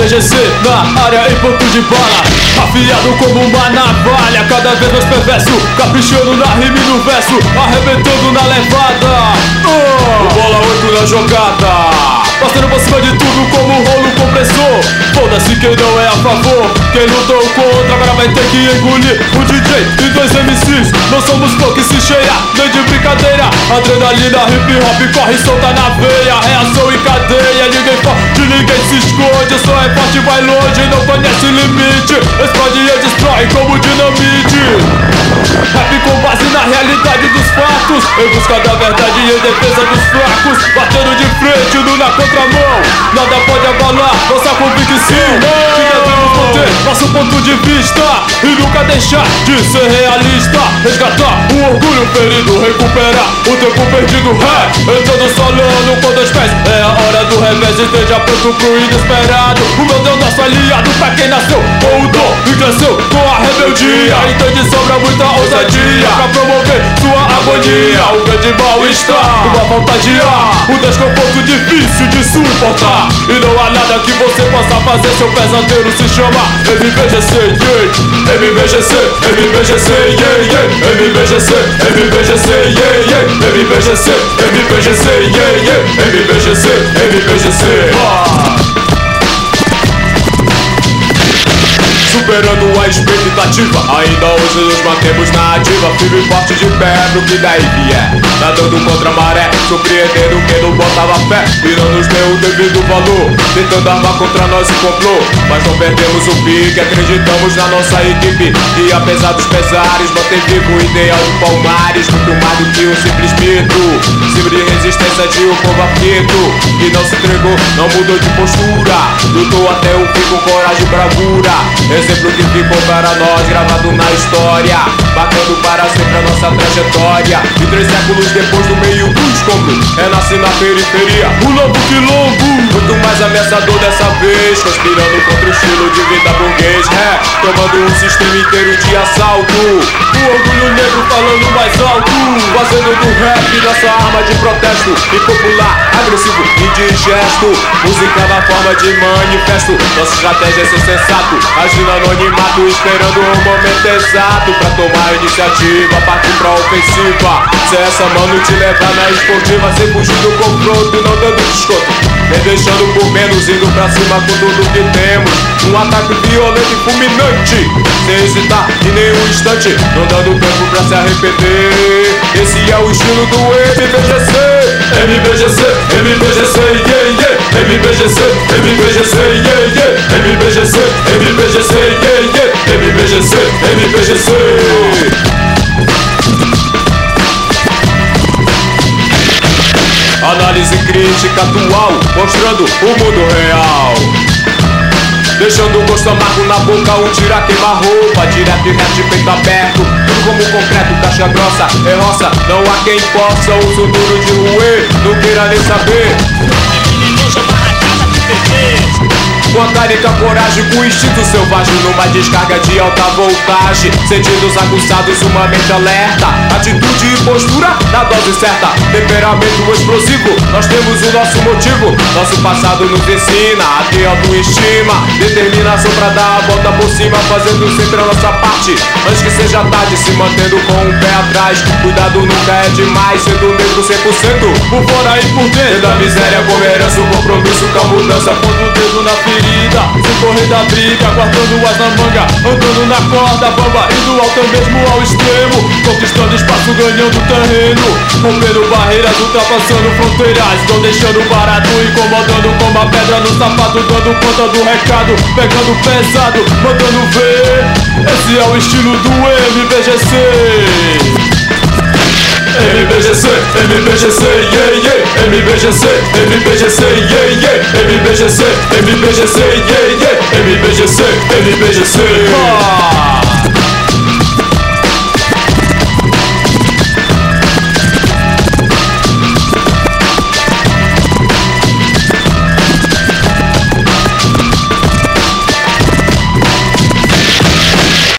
MBGC na área em ponto de bala, afiado como uma navalha, cada vez mais perverso, caprichando na rima e no verso, arrebentando na levada. O bola 8 na jogada, passando por cima de tudo como um rolo compressor. Foda-se quem não é a favor, quem lutou contra agora vai ter que engolir o DJ e dois MCs. Não somos poucos se cheia, nem de brincadeira. Adrenalina, hip hop corre solta na veia, reação em cadeia. Ninguém pode, ninguém se esconde, só é forte, vai longe, não conhece limite. Explode e destrói como dinamite. Rap com base na realidade dos fatos, em busca da verdade e em defesa dos fracos, batendo de frente, no na contramão. Nada pode abalar nossa convicção, que devemos manter nosso ponto de vista e nunca deixar de ser realista. Resgatar o orgulho ferido, recuperar o tempo perdido. Entrando solano com dois pés, é a hora do revés, esteja pronto pro inesperado. O meu Deus, nosso aliado, pra quem nasceu com o dom e cresceu com a rebeldia. Então de sobra muita ousadia pra promover sua agonia. O grande mal-estar, uma falta de ar, o desconforto difícil de suportar. E não há nada que você possa fazer, seu pesadelo se chama MBGC, yeah. MBGC, MBGC, yeah, yeah. MBGC, MBGC, yeah, yeah. MBGC, MBGC, yeah, yeah. MBGC, MBGC. Superando a expectativa, ainda hoje nos mantemos na ativa, firme e forte de pé pro que daí vier, nadando contra a maré, surpreendendo quem não botava fé, e não nos deu o devido valor, tentando armar contra nós o complô, mas não perdemos o pique, acreditamos na nossa equipe, e apesar dos pesares, mantém vivo o ideal de Palmares, muito mais do que um simples mito, símbolo de resistência de um povo aflito, que não se entregou, não mudou de postura, lutou até o fim com coragem e bravura. Exemplo que ficou para nós, gravado na história, marcando para sempre a nossa trajetória. E 3 séculos depois, no meio do escombro, renasce na periferia o lobo quilombo, muito mais ameaçador dessa vez, conspirando contra o estilo de vida burguês, tomando um sistema inteiro de assalto. O orgulho negro falando mais alto, fazendo do rap nossa arma de protesto, impopular, agressivo, indigesto, música na forma de manifesto. Nossa estratégia é ser sensato, agindo anonimato, esperando o momento exato pra tomar a iniciativa, partir pra ofensiva. Se essa mano te levar na esportiva, sem fugir do confronto, não dando desconto, nem deixando por menos, indo pra cima com tudo que temos. Um ataque violento e fulminante, sem hesitar em nenhum instante, não dando tempo pra se arrepender. Esse é o estilo do MBGC. MBGC, MBGC, yeah, yeah. MBGC, MBGC, yeah, yeah. MBGC, MBGC, yeah, yeah. MBGC, MBGC. Análise crítica atual, mostrando o mundo real, deixando o gosto amargo na boca, um tira queima-roupa, direto e reto de peito aberto, tudo como concreto, caixa grossa, é roça, não há quem possa, uso duro de ruê, não queira nem saber. Com a tárica coragem, com instinto selvagem, numa descarga de alta voltagem, sentidos aguçados, uma mente alerta, atitude e postura na dose certa, temperamento explosivo, nós temos o nosso motivo, nosso passado nos ensina a ter autoestima, determinação pra dar a volta por cima, fazendo sempre a nossa parte, antes que seja tarde, se mantendo com o pé atrás, cuidado nunca é demais, sendo negro 100%, por fora e por dentro, da miséria como herança, o compromisso com a mudança, pondo o dedo na ferida, sem correr da briga, guardando as na manga, andando na corda bamba, indo ao mesmo ao extremo, conquistando espaço, ganhando terreno, rompendo barreiras, ultrapassando fronteiras, não deixando barato, incomodando como a pedra no sapato, dando conta do recado, pegando pesado, mandando ver. Esse é o estilo do MBGC. MBGC, MBGC, yeah, yeah. MBGC, MBGC, yeah, yeah. MBGC, MBGC, yeah, yeah. MBGC, MBGC.